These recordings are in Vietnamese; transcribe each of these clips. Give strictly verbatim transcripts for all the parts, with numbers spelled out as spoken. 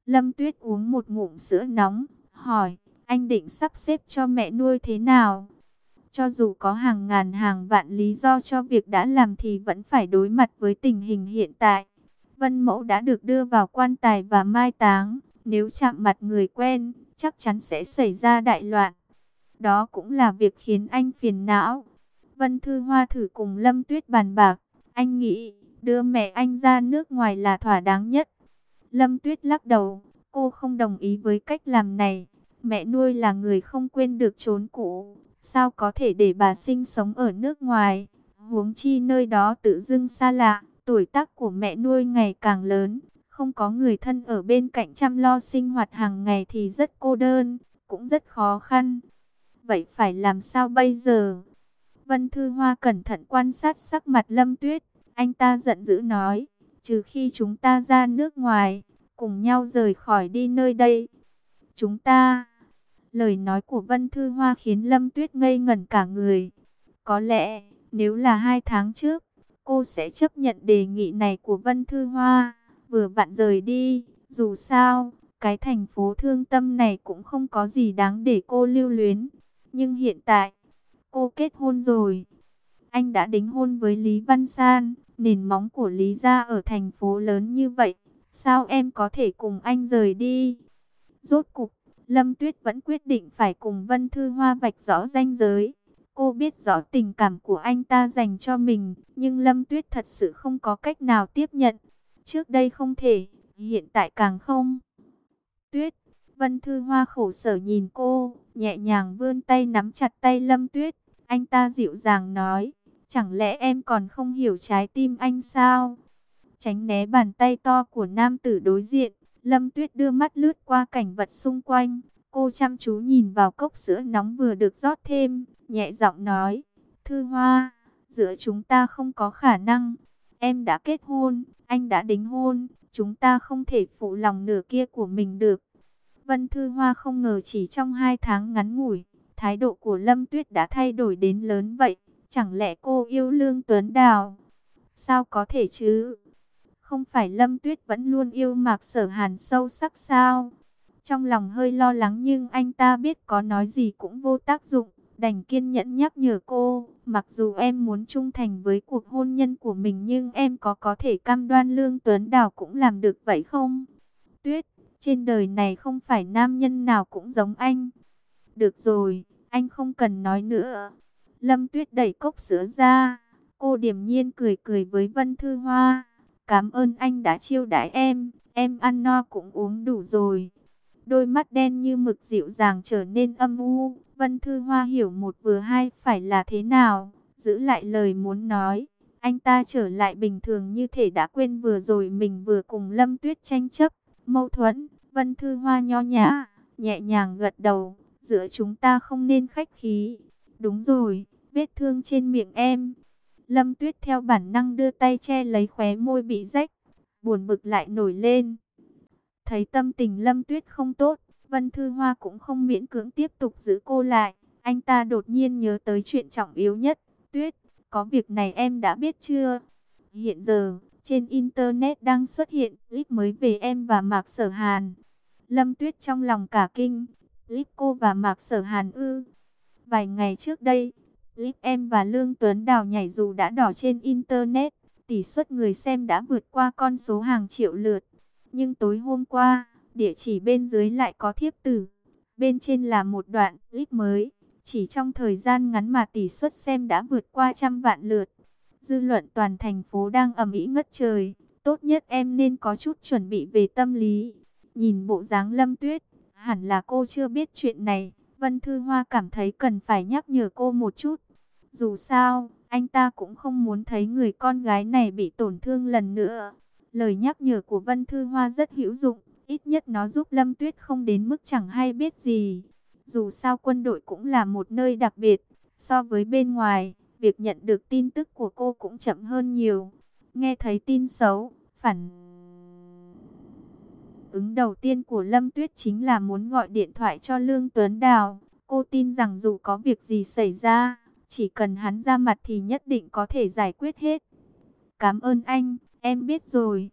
Lâm Tuyết uống một ngụm sữa nóng, hỏi, anh định sắp xếp cho mẹ nuôi thế nào? Cho dù có hàng ngàn hàng vạn lý do cho việc đã làm thì vẫn phải đối mặt với tình hình hiện tại. Vân Mẫu đã được đưa vào quan tài và mai táng, nếu chạm mặt người quen, chắc chắn sẽ xảy ra đại loạn. Đó cũng là việc khiến anh phiền não. Vân Thư Hoa thử cùng Lâm Tuyết bàn bạc, anh nghĩ đưa mẹ anh ra nước ngoài là thỏa đáng nhất. Lâm Tuyết lắc đầu, cô không đồng ý với cách làm này. Mẹ nuôi là người không quên được chốn cũ, sao có thể để bà sinh sống ở nước ngoài? Huống chi nơi đó tự dưng xa lạ, tuổi tác của mẹ nuôi ngày càng lớn, không có người thân ở bên cạnh chăm lo sinh hoạt hàng ngày thì rất cô đơn, cũng rất khó khăn. Vậy phải làm sao bây giờ? Vân Thư Hoa cẩn thận quan sát sắc mặt Lâm Tuyết, anh ta giận dữ nói, trừ khi chúng ta ra nước ngoài, cùng nhau rời khỏi đi nơi đây. Chúng ta... Lời nói của Vân Thư Hoa khiến Lâm Tuyết ngây ngẩn cả người. Có lẽ, nếu là hai tháng trước, cô sẽ chấp nhận đề nghị này của Vân Thư Hoa, vừa vặn rời đi. Dù sao, cái thành phố thương tâm này cũng không có gì đáng để cô lưu luyến. Nhưng hiện tại, cô kết hôn rồi. Anh đã đính hôn với Lý Văn San, nền móng của Lý gia ở thành phố lớn như vậy. Sao em có thể cùng anh rời đi? Rốt cục, Lâm Tuyết vẫn quyết định phải cùng Vân Thư Hoa vạch rõ ranh giới. Cô biết rõ tình cảm của anh ta dành cho mình, nhưng Lâm Tuyết thật sự không có cách nào tiếp nhận. Trước đây không thể, hiện tại càng không. Tuyết, Vân Thư Hoa khổ sở nhìn cô, nhẹ nhàng vươn tay nắm chặt tay Lâm Tuyết. Anh ta dịu dàng nói, chẳng lẽ em còn không hiểu trái tim anh sao? Tránh né bàn tay to của nam tử đối diện, Lâm Tuyết đưa mắt lướt qua cảnh vật xung quanh. Cô chăm chú nhìn vào cốc sữa nóng vừa được rót thêm, nhẹ giọng nói, Thư Hoa, giữa chúng ta không có khả năng. Em đã kết hôn, anh đã đính hôn, chúng ta không thể phụ lòng nửa kia của mình được. Vân Thư Hoa không ngờ chỉ trong hai tháng ngắn ngủi, thái độ của Lâm Tuyết đã thay đổi đến lớn vậy. Chẳng lẽ cô yêu Lương Tuấn Đào? Sao có thể chứ? Không phải Lâm Tuyết vẫn luôn yêu Mạc Sở Hàn sâu sắc sao? Trong lòng hơi lo lắng nhưng anh ta biết có nói gì cũng vô tác dụng, đành kiên nhẫn nhắc nhở cô. Mặc dù em muốn trung thành với cuộc hôn nhân của mình nhưng em có có thể cam đoan Lương Tuấn Đào cũng làm được vậy không? Tuyết, trên đời này không phải nam nhân nào cũng giống anh. Được rồi, anh không cần nói nữa. Lâm Tuyết đẩy cốc sữa ra. Cô điềm nhiên cười cười với Vân Thư Hoa. Cảm ơn anh đã chiêu đãi em, em ăn no cũng uống đủ rồi. Đôi mắt đen như mực dịu dàng trở nên âm u. Vân Thư Hoa hiểu một vừa hai phải là thế nào, giữ lại lời muốn nói. Anh ta trở lại bình thường như thể đã quên vừa rồi mình vừa cùng Lâm Tuyết tranh chấp, mâu thuẫn. Vân Thư Hoa nho nhã, nhẹ nhàng gật đầu, giữa chúng ta không nên khách khí. Đúng rồi, vết thương trên miệng em. Lâm Tuyết theo bản năng đưa tay che lấy khóe môi bị rách, buồn bực lại nổi lên. Thấy tâm tình Lâm Tuyết không tốt, Vân Thư Hoa cũng không miễn cưỡng tiếp tục giữ cô lại. Anh ta đột nhiên nhớ tới chuyện trọng yếu nhất. Tuyết, có việc này em đã biết chưa? Hiện giờ, trên Internet đang xuất hiện clip mới về em và Mạc Sở Hàn. Lâm Tuyết trong lòng cả kinh. Clip cô và Mạc Sở Hàn ư? Vài ngày trước đây, clip em và Lương Tuấn Đào nhảy dù đã đỏ trên Internet. Tỷ suất người xem đã vượt qua con số hàng triệu lượt. Nhưng tối hôm qua, địa chỉ bên dưới lại có thiếp tử. Bên trên là một đoạn clip mới. Chỉ trong thời gian ngắn mà tỷ suất xem đã vượt qua trăm vạn lượt. Dư luận toàn thành phố đang ầm ĩ ngất trời. Tốt nhất em nên có chút chuẩn bị về tâm lý. Nhìn bộ dáng Lâm Tuyết, hẳn là cô chưa biết chuyện này. Vân Thư Hoa cảm thấy cần phải nhắc nhở cô một chút. Dù sao, anh ta cũng không muốn thấy người con gái này bị tổn thương lần nữa. Lời nhắc nhở của Vân Thư Hoa rất hữu dụng, ít nhất nó giúp Lâm Tuyết không đến mức chẳng hay biết gì. Dù sao quân đội cũng là một nơi đặc biệt, so với bên ngoài, việc nhận được tin tức của cô cũng chậm hơn nhiều. Nghe thấy tin xấu, phản ứng đầu tiên của Lâm Tuyết chính là muốn gọi điện thoại cho Lương Tuấn Đào. Cô tin rằng dù có việc gì xảy ra, chỉ cần hắn ra mặt thì nhất định có thể giải quyết hết. Cảm ơn anh, em biết rồi.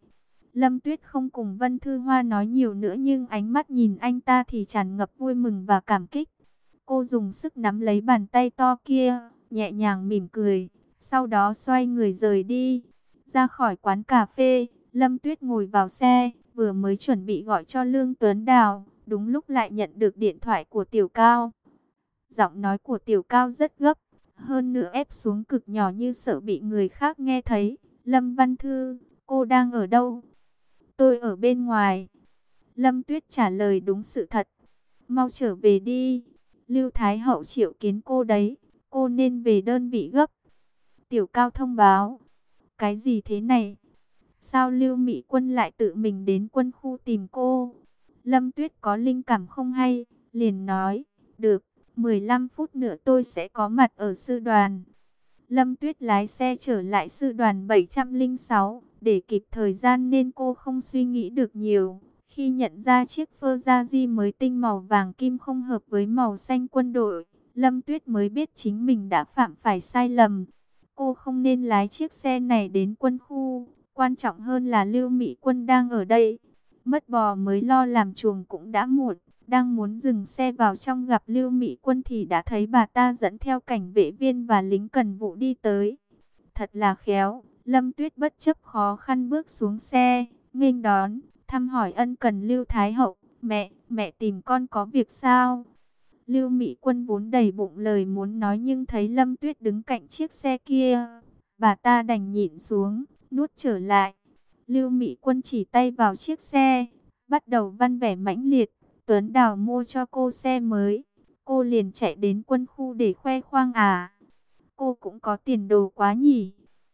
Lâm Tuyết không cùng Vân Thư Hoa nói nhiều nữa, nhưng ánh mắt nhìn anh ta thì tràn ngập vui mừng và cảm kích. Cô dùng sức nắm lấy bàn tay to kia, nhẹ nhàng mỉm cười, sau đó xoay người rời đi. Ra khỏi quán cà phê, Lâm Tuyết ngồi vào xe, vừa mới chuẩn bị gọi cho Lương Tuấn Đào, đúng lúc lại nhận được điện thoại của Tiểu Cao. Giọng nói của Tiểu Cao rất gấp, hơn nữa ép xuống cực nhỏ như sợ bị người khác nghe thấy. Lâm Văn Thư, cô đang ở đâu? Tôi ở bên ngoài. Lâm Tuyết trả lời đúng sự thật. Mau trở về đi. Lưu Thái Hậu triệu kiến cô đấy. Cô nên về đơn vị gấp. Tiểu Cao thông báo. Cái gì thế này? Sao Lưu Mỹ Quân lại tự mình đến quân khu tìm cô? Lâm Tuyết có linh cảm không hay, liền nói. Được, mười lăm phút nữa tôi sẽ có mặt ở sư đoàn. Lâm Tuyết lái xe trở lại sư đoàn bảy trăm lẻ sáu, để kịp thời gian nên cô không suy nghĩ được nhiều. Khi nhận ra chiếc Ferrari mới tinh màu vàng kim không hợp với màu xanh quân đội, Lâm Tuyết mới biết chính mình đã phạm phải sai lầm. Cô không nên lái chiếc xe này đến quân khu, quan trọng hơn là Lưu Mỹ Quân đang ở đây. Mất bò mới lo làm chuồng cũng đã muộn. Đang muốn dừng xe vào trong gặp Lưu Mỹ Quân thì đã thấy bà ta dẫn theo cảnh vệ viên và lính cần vụ đi tới. Thật là khéo, Lâm Tuyết bất chấp khó khăn bước xuống xe, nghênh đón, thăm hỏi ân cần Lưu Thái Hậu. Mẹ, mẹ tìm con có việc sao? Lưu Mỹ Quân vốn đầy bụng lời muốn nói nhưng thấy Lâm Tuyết đứng cạnh chiếc xe kia, bà ta đành nhịn xuống, nuốt trở lại. Lưu Mỹ Quân chỉ tay vào chiếc xe, bắt đầu văn vẻ mãnh liệt. Tuấn Đào mua cho cô xe mới, cô liền chạy đến quân khu để khoe khoang à? Cô cũng có tiền đồ quá nhỉ?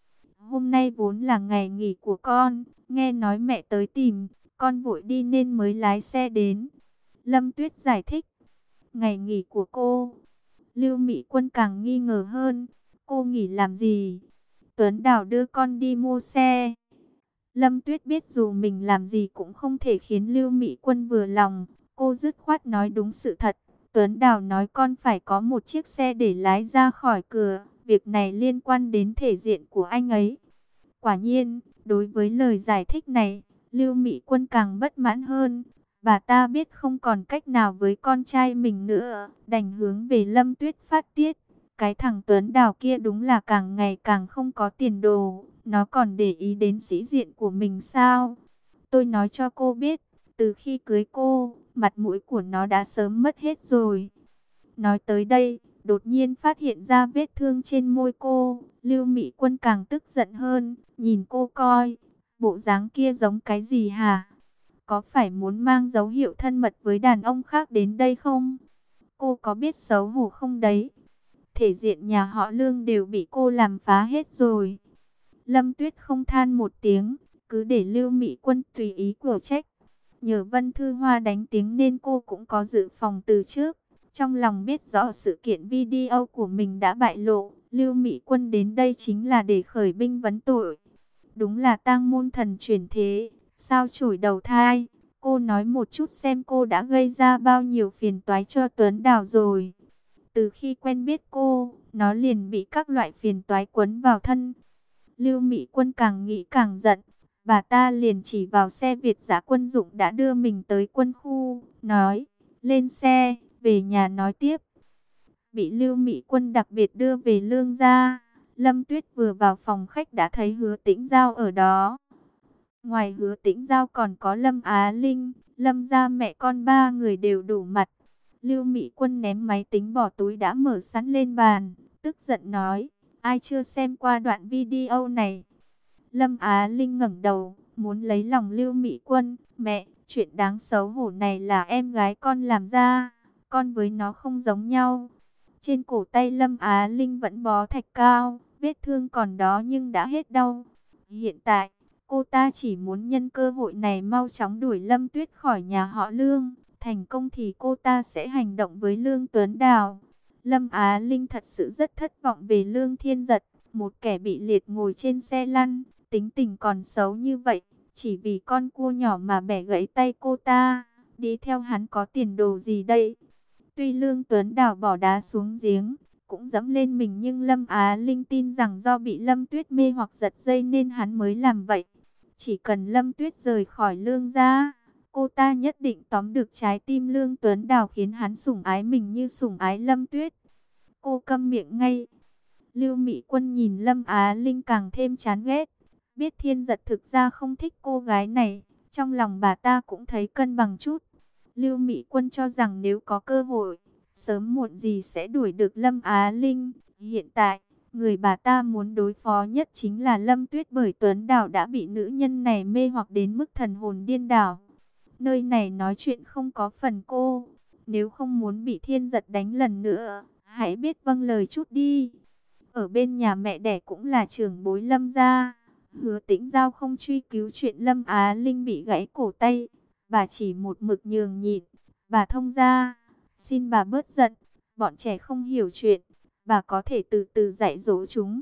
Hôm nay vốn là ngày nghỉ của con, nghe nói mẹ tới tìm, con vội đi nên mới lái xe đến. Lâm Tuyết giải thích. Ngày nghỉ của cô? Lưu Mỹ Quân càng nghi ngờ hơn. Cô nghỉ làm gì? Tuấn Đào đưa con đi mua xe. Lâm Tuyết biết dù mình làm gì cũng không thể khiến Lưu Mỹ Quân vừa lòng. Cô dứt khoát nói đúng sự thật. Tuấn Đào nói con phải có một chiếc xe để lái ra khỏi cửa. Việc này liên quan đến thể diện của anh ấy. Quả nhiên, đối với lời giải thích này, Lưu Mỹ Quân càng bất mãn hơn. Bà ta biết không còn cách nào với con trai mình nữa, đành hướng về Lâm Tuyết phát tiết. Cái thằng Tuấn Đào kia đúng là càng ngày càng không có tiền đồ, nó còn để ý đến sĩ diện của mình sao? Tôi nói cho cô biết, từ khi cưới cô, mặt mũi của nó đã sớm mất hết rồi. Nói tới đây, đột nhiên phát hiện ra vết thương trên môi cô, Lưu Mỹ Quân càng tức giận hơn, nhìn cô coi, bộ dáng kia giống cái gì hả? Có phải muốn mang dấu hiệu thân mật với đàn ông khác đến đây không? Cô có biết xấu hổ không đấy? Thể diện nhà họ Lương đều bị cô làm phá hết rồi. Lâm Tuyết không than một tiếng, cứ để Lưu Mỹ Quân tùy ý của trách. Nhờ Vân Thư Hoa đánh tiếng nên cô cũng có dự phòng từ trước. Trong lòng biết rõ sự kiện video của mình đã bại lộ, Lưu Mỹ Quân đến đây chính là để khởi binh vấn tội. Đúng là tang môn thần chuyển thế, sao chổi đầu thai. Cô nói một chút xem cô đã gây ra bao nhiêu phiền toái cho Tuấn Đào rồi. Từ khi quen biết cô, nó liền bị các loại phiền toái quấn vào thân. Lưu Mỹ Quân càng nghĩ càng giận. Bà ta liền chỉ vào xe Việt giã quân dụng đã đưa mình tới quân khu, nói, lên xe, về nhà nói tiếp. Bị Lưu Mỹ Quân đặc biệt đưa về Lương gia, Lâm Tuyết vừa vào phòng khách đã thấy Hứa Tĩnh Giao ở đó. Ngoài Hứa Tĩnh Giao còn có Lâm Á Linh, Lâm gia mẹ con ba người đều đủ mặt. Lưu Mỹ Quân ném máy tính bỏ túi đã mở sẵn lên bàn, tức giận nói, ai chưa xem qua đoạn video này? Lâm Á Linh ngẩng đầu, muốn lấy lòng Lưu Mỹ Quân, mẹ, chuyện đáng xấu hổ này là em gái con làm ra, con với nó không giống nhau. Trên cổ tay Lâm Á Linh vẫn bó thạch cao, vết thương còn đó nhưng đã hết đau. Hiện tại, cô ta chỉ muốn nhân cơ hội này mau chóng đuổi Lâm Tuyết khỏi nhà họ Lương. Thành công thì cô ta sẽ hành động với Lương Tuấn Đào. Lâm Á Linh thật sự rất thất vọng về Lương Thiên Giật, một kẻ bị liệt ngồi trên xe lăn, tính tình còn xấu như vậy, chỉ vì con cua nhỏ mà bẻ gãy tay cô ta. Đi theo hắn có tiền đồ gì đây? Tuy Lương Tuấn Đào bỏ đá xuống giếng, cũng dẫm lên mình, nhưng Lâm Á Linh tin rằng do bị Lâm Tuyết mê hoặc giật dây nên hắn mới làm vậy. Chỉ cần Lâm Tuyết rời khỏi Lương gia, cô ta nhất định tóm được trái tim Lương Tuấn Đào, khiến hắn sủng ái mình như sủng ái Lâm Tuyết. Cô câm miệng ngay. Lưu Mỹ Quân nhìn Lâm Á Linh càng thêm chán ghét. Biết Thiên Giật thực ra không thích cô gái này, trong lòng bà ta cũng thấy cân bằng chút. Lưu Mỹ Quân cho rằng nếu có cơ hội, sớm muộn gì sẽ đuổi được Lâm Á Linh. Hiện tại, người bà ta muốn đối phó nhất chính là Lâm Tuyết, bởi Tuấn Đào đã bị nữ nhân này mê hoặc đến mức thần hồn điên đảo. Nơi này nói chuyện không có phần cô. Nếu không muốn bị Thiên Giật đánh lần nữa, hãy biết vâng lời chút đi. Ở bên nhà mẹ đẻ cũng là trưởng bối Lâm gia. Hứa Tĩnh Giao không truy cứu chuyện Lâm Á Linh bị gãy cổ tay. Bà chỉ một mực nhường nhịn. Bà thông gia, xin bà bớt giận. Bọn trẻ không hiểu chuyện, bà có thể từ từ dạy dỗ chúng.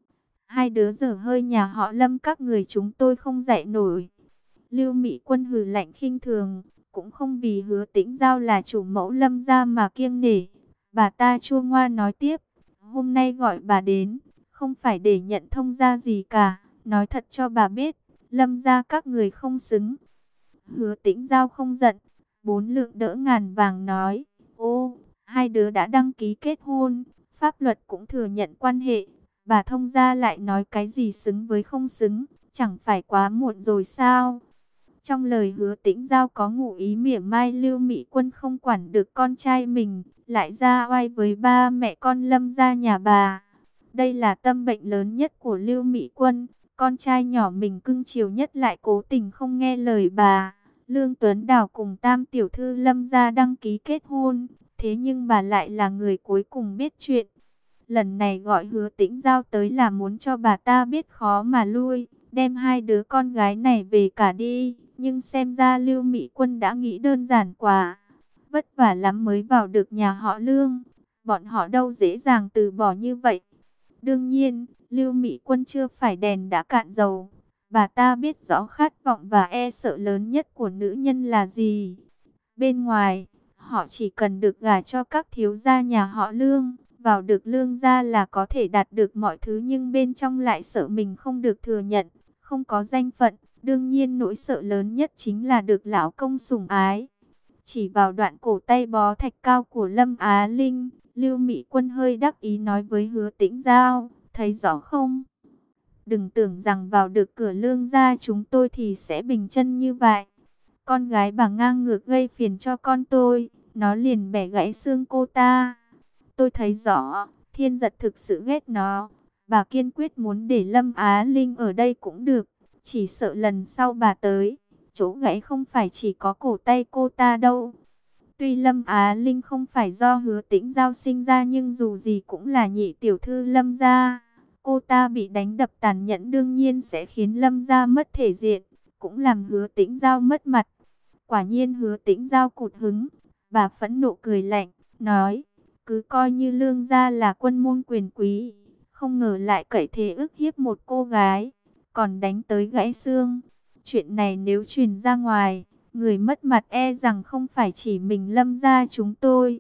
Hai đứa dở hơi nhà họ Lâm các người chúng tôi không dạy nổi. Lưu Mỹ Quân hừ lạnh khinh thường, cũng không vì Hứa Tĩnh Giao là chủ mẫu Lâm gia mà kiêng nể. Bà ta chua ngoa nói tiếp, hôm nay gọi bà đến, không phải để nhận thông gia gì cả. Nói thật cho bà biết, Lâm gia các người không xứng. Hứa Tĩnh Giao không giận, bốn lượng đỡ ngàn vàng nói, ô, hai đứa đã đăng ký kết hôn, pháp luật cũng thừa nhận quan hệ. Bà thông gia lại nói cái gì xứng với không xứng, chẳng phải quá muộn rồi sao? Trong lời Hứa Tĩnh Giao có ngụ ý mỉa mai Lưu Mỹ Quân không quản được con trai mình, lại ra oai với ba mẹ con Lâm gia nhà bà. Đây là tâm bệnh lớn nhất của Lưu Mỹ Quân, con trai nhỏ mình cưng chiều nhất lại cố tình không nghe lời bà. Lương Tuấn Đào cùng tam tiểu thư Lâm gia đăng ký kết hôn, thế nhưng bà lại là người cuối cùng biết chuyện. Lần này gọi Hứa Tĩnh Giao tới là muốn cho bà ta biết khó mà lui, đem hai đứa con gái này về cả đi. Nhưng xem ra Lưu Mỹ Quân đã nghĩ đơn giản quá. Vất vả lắm mới vào được nhà họ Lương. Bọn họ đâu dễ dàng từ bỏ như vậy. Đương nhiên, Lưu Mỹ Quân chưa phải đèn đã cạn dầu. Bà ta biết rõ khát vọng và e sợ lớn nhất của nữ nhân là gì. Bên ngoài, họ chỉ cần được gả cho các thiếu gia nhà họ Lương. Vào được Lương gia là có thể đạt được mọi thứ, nhưng bên trong lại sợ mình không được thừa nhận, không có danh phận. Đương nhiên nỗi sợ lớn nhất chính là được lão công sủng ái. Chỉ vào đoạn cổ tay bó thạch cao của Lâm Á Linh, Lưu Mỹ Quân hơi đắc ý nói với Hứa Tĩnh Giao, thấy rõ không? Đừng tưởng rằng vào được cửa Lương gia chúng tôi thì sẽ bình chân như vậy. Con gái bà ngang ngược gây phiền cho con tôi, nó liền bẻ gãy xương cô ta. Tôi thấy rõ, Thiên Giật thực sự ghét nó. Bà kiên quyết muốn để Lâm Á Linh ở đây cũng được. Chỉ sợ lần sau bà tới, chỗ gãy không phải chỉ có cổ tay cô ta đâu. Tuy Lâm Á Linh không phải do Hứa Tĩnh Giao sinh ra, nhưng dù gì cũng là nhị tiểu thư Lâm gia. Cô ta bị đánh đập tàn nhẫn đương nhiên sẽ khiến Lâm gia mất thể diện, cũng làm Hứa Tĩnh Giao mất mặt. Quả nhiên Hứa Tĩnh Giao cụt hứng, bà phẫn nộ cười lạnh, nói, cứ coi như Lương gia là quân môn quyền quý, không ngờ lại cậy thế ức hiếp một cô gái, còn đánh tới gãy xương. Chuyện này nếu truyền ra ngoài, người mất mặt e rằng không phải chỉ mình Lâm gia chúng tôi.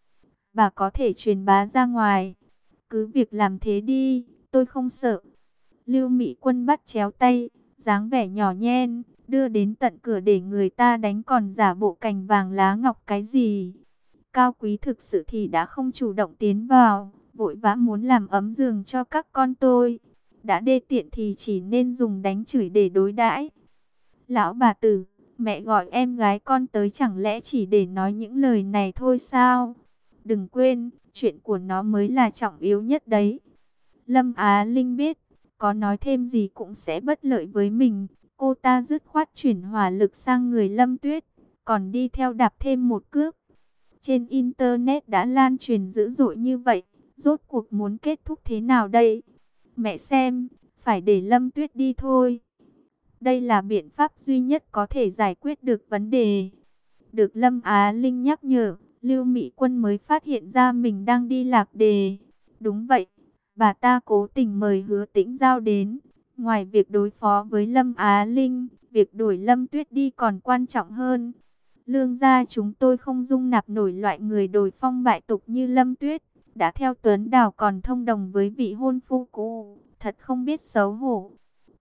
Bà có thể truyền bá ra ngoài, cứ việc làm thế đi, tôi không sợ. Lưu Mỹ Quân bắt chéo tay, dáng vẻ nhỏ nhen, đưa đến tận cửa để người ta đánh còn giả bộ cành vàng lá ngọc cái gì. Cao quý thực sự thì đã không chủ động tiến vào, vội vã muốn làm ấm giường cho các con tôi. Đã đê tiện thì chỉ nên dùng đánh chửi để đối đãi. Lão bà tử, mẹ gọi em gái con tới chẳng lẽ chỉ để nói những lời này thôi sao? Đừng quên, chuyện của nó mới là trọng yếu nhất đấy. Lâm Á Linh biết, có nói thêm gì cũng sẽ bất lợi với mình. Cô ta dứt khoát chuyển hỏa lực sang người Lâm Tuyết, còn đi theo đạp thêm một cước. Trên Internet đã lan truyền dữ dội như vậy, rốt cuộc muốn kết thúc thế nào đây? Mẹ xem, phải để Lâm Tuyết đi thôi. Đây là biện pháp duy nhất có thể giải quyết được vấn đề. Được Lâm Á Linh nhắc nhở, Lưu Mỹ Quân mới phát hiện ra mình đang đi lạc đề. Đúng vậy, bà ta cố tình mời Hứa Tĩnh Giao đến. Ngoài việc đối phó với Lâm Á Linh, việc đuổi Lâm Tuyết đi còn quan trọng hơn. Lương gia chúng tôi không dung nạp nổi loại người đồi phong bại tục như Lâm Tuyết. Đã theo Tuấn Đào còn thông đồng với vị hôn phu cũ, thật không biết xấu hổ.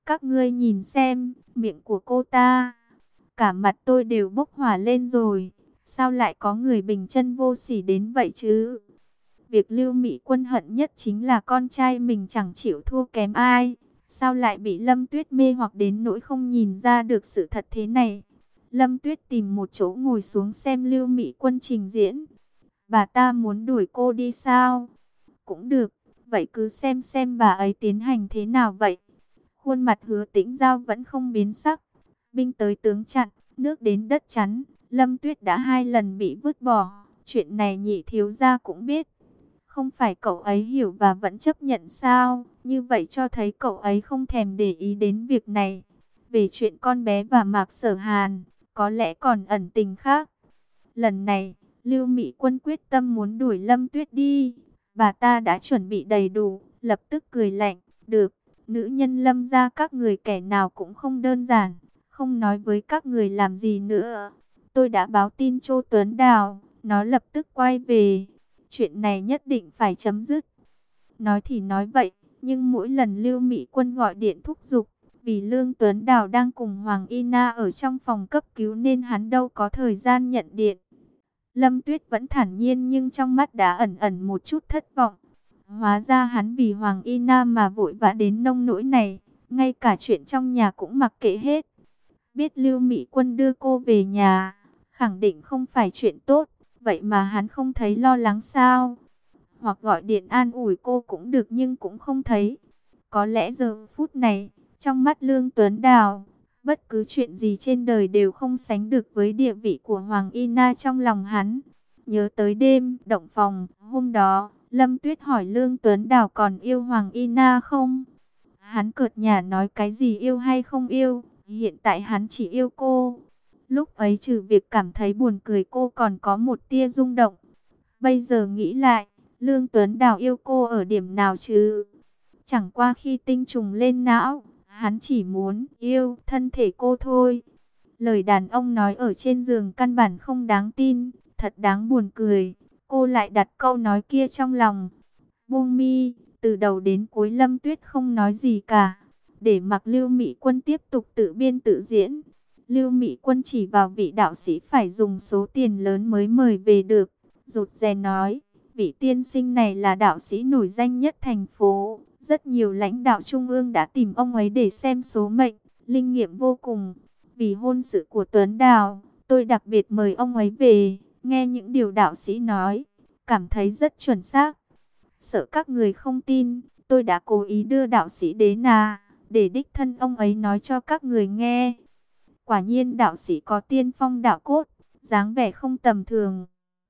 Các ngươi nhìn xem, miệng của cô ta, cả mặt tôi đều bốc hỏa lên rồi. Sao lại có người bình chân vô sỉ đến vậy chứ? Việc Lưu Mỹ Quân hận nhất chính là con trai mình chẳng chịu thua kém ai. Sao lại bị Lâm Tuyết mê hoặc đến nỗi không nhìn ra được sự thật thế này? Lâm Tuyết tìm một chỗ ngồi xuống xem Lưu Mỹ Quân trình diễn. Bà ta muốn đuổi cô đi sao? Cũng được, vậy cứ xem xem bà ấy tiến hành thế nào vậy. Khuôn mặt Hứa Tĩnh Giao vẫn không biến sắc. Binh tới tướng chặn, nước đến đất chắn. Lâm Tuyết đã hai lần bị vứt bỏ. Chuyện này Nhị thiếu gia cũng biết. Không phải cậu ấy hiểu và vẫn chấp nhận sao? Như vậy cho thấy cậu ấy không thèm để ý đến việc này. Về chuyện con bé và Mạc Sở Hàn, có lẽ còn ẩn tình khác. Lần này, Lưu Mỹ Quân quyết tâm muốn đuổi Lâm Tuyết đi. Bà ta đã chuẩn bị đầy đủ, lập tức cười lạnh. Được, nữ nhân Lâm gia các người kẻ nào cũng không đơn giản. Không nói với các người làm gì nữa. Tôi đã báo tin Châu Tuấn Đào, nó lập tức quay về. Chuyện này nhất định phải chấm dứt. Nói thì nói vậy, nhưng mỗi lần Lưu Mỹ Quân gọi điện thúc giục, vì Lương Tuấn Đào đang cùng Hoàng Y Na ở trong phòng cấp cứu nên hắn đâu có thời gian nhận điện. Lâm Tuyết vẫn thản nhiên nhưng trong mắt đã ẩn ẩn một chút thất vọng. Hóa ra hắn vì Hoàng Y Na mà vội vã đến nông nỗi này, ngay cả chuyện trong nhà cũng mặc kệ hết. Biết Lưu Mỹ Quân đưa cô về nhà, khẳng định không phải chuyện tốt, vậy mà hắn không thấy lo lắng sao? Hoặc gọi điện an ủi cô cũng được nhưng cũng không thấy. Có lẽ giờ phút này, trong mắt Lương Tuấn Đào, bất cứ chuyện gì trên đời đều không sánh được với địa vị của Hoàng Y Na trong lòng hắn. Nhớ tới đêm động phòng, hôm đó, Lâm Tuyết hỏi Lương Tuấn Đào còn yêu Hoàng Y Na không? Hắn cợt nhả nói cái gì yêu hay không yêu, hiện tại hắn chỉ yêu cô. Lúc ấy trừ việc cảm thấy buồn cười cô còn có một tia rung động. Bây giờ nghĩ lại, Lương Tuấn Đào yêu cô ở điểm nào chứ? Chẳng qua khi tinh trùng lên não, hắn chỉ muốn yêu thân thể cô thôi. Lời đàn ông nói ở trên giường căn bản không đáng tin, thật đáng buồn cười. Cô lại đặt câu nói kia trong lòng. Buông mi, từ đầu đến cuối Lâm Tuyết không nói gì cả, để mặc Lưu Mỹ Quân tiếp tục tự biên tự diễn. Lưu Mỹ Quân chỉ vào vị đạo sĩ phải dùng số tiền lớn mới mời về được, rụt rè nói, vị tiên sinh này là đạo sĩ nổi danh nhất thành phố, rất nhiều lãnh đạo trung ương đã tìm ông ấy để xem số mệnh, linh nghiệm vô cùng. Vì hôn sự của Tuấn Đào, tôi đặc biệt mời ông ấy về, nghe những điều đạo sĩ nói, cảm thấy rất chuẩn xác. Sợ các người không tin, tôi đã cố ý đưa đạo sĩ đến à, để đích thân ông ấy nói cho các người nghe. Quả nhiên đạo sĩ có tiên phong đạo cốt, dáng vẻ không tầm thường.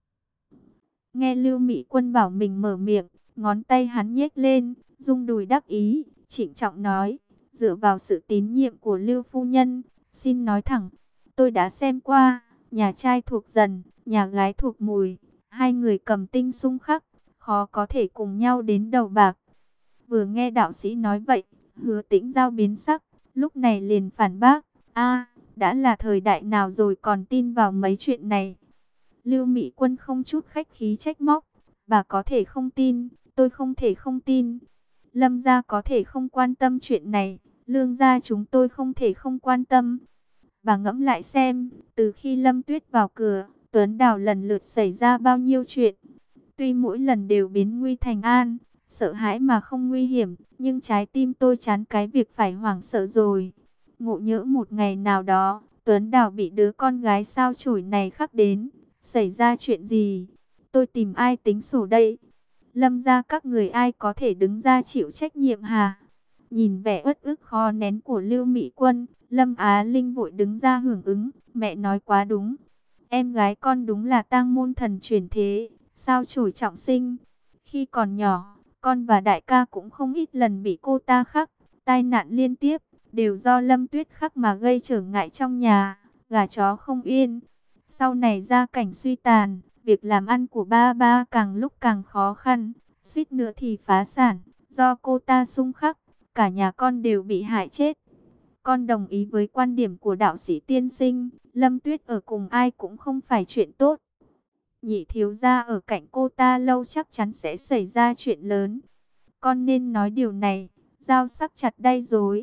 Nghe Lưu Mỹ Quân bảo mình mở miệng, ngón tay hắn nhếch lên, rung đùi đắc ý, trịnh trọng nói, dựa vào sự tín nhiệm của Lưu phu nhân, xin nói thẳng, tôi đã xem qua, nhà trai thuộc Dần, nhà gái thuộc Mùi, hai người cầm tinh xung khắc, khó có thể cùng nhau đến đầu bạc. Vừa nghe đạo sĩ nói vậy, Hứa Tĩnh Giao biến sắc, lúc này liền phản bác, a, đã là thời đại nào rồi còn tin vào mấy chuyện này. Lưu Mỹ Quân không chút khách khí trách móc, bà có thể không tin, tôi không thể không tin. Lâm gia có thể không quan tâm chuyện này, Lương gia chúng tôi không thể không quan tâm. Bà ngẫm lại xem, từ khi Lâm Tuyết vào cửa, Tuấn Đào lần lượt xảy ra bao nhiêu chuyện. Tuy mỗi lần đều biến nguy thành an, sợ hãi mà không nguy hiểm, nhưng trái tim tôi chán cái việc phải hoảng sợ rồi. Ngộ nhỡ một ngày nào đó, Tuấn Đào bị đứa con gái sao chổi này khắc đến, xảy ra chuyện gì? Tôi tìm ai tính sổ đây? Lâm gia các người ai có thể đứng ra chịu trách nhiệm hả? Nhìn vẻ uất ức khó nén của Lưu Mỹ Quân, Lâm Á Linh vội đứng ra hưởng ứng, mẹ nói quá đúng. Em gái con đúng là tang môn thần chuyển thế, sao chổi trọng sinh. Khi còn nhỏ, con và đại ca cũng không ít lần bị cô ta khắc, tai nạn liên tiếp, đều do Lâm Tuyết khắc mà gây trở ngại trong nhà, gà chó không yên. Sau này gia cảnh suy tàn, việc làm ăn của ba ba càng lúc càng khó khăn, suýt nữa thì phá sản, do cô ta xung khắc, cả nhà con đều bị hại chết. Con đồng ý với quan điểm của đạo sĩ tiên sinh, Lâm Tuyết ở cùng ai cũng không phải chuyện tốt. Nhị thiếu gia ở cạnh cô ta lâu chắc chắn sẽ xảy ra chuyện lớn. Con nên nói điều này, Giao sắc chặt đay dối,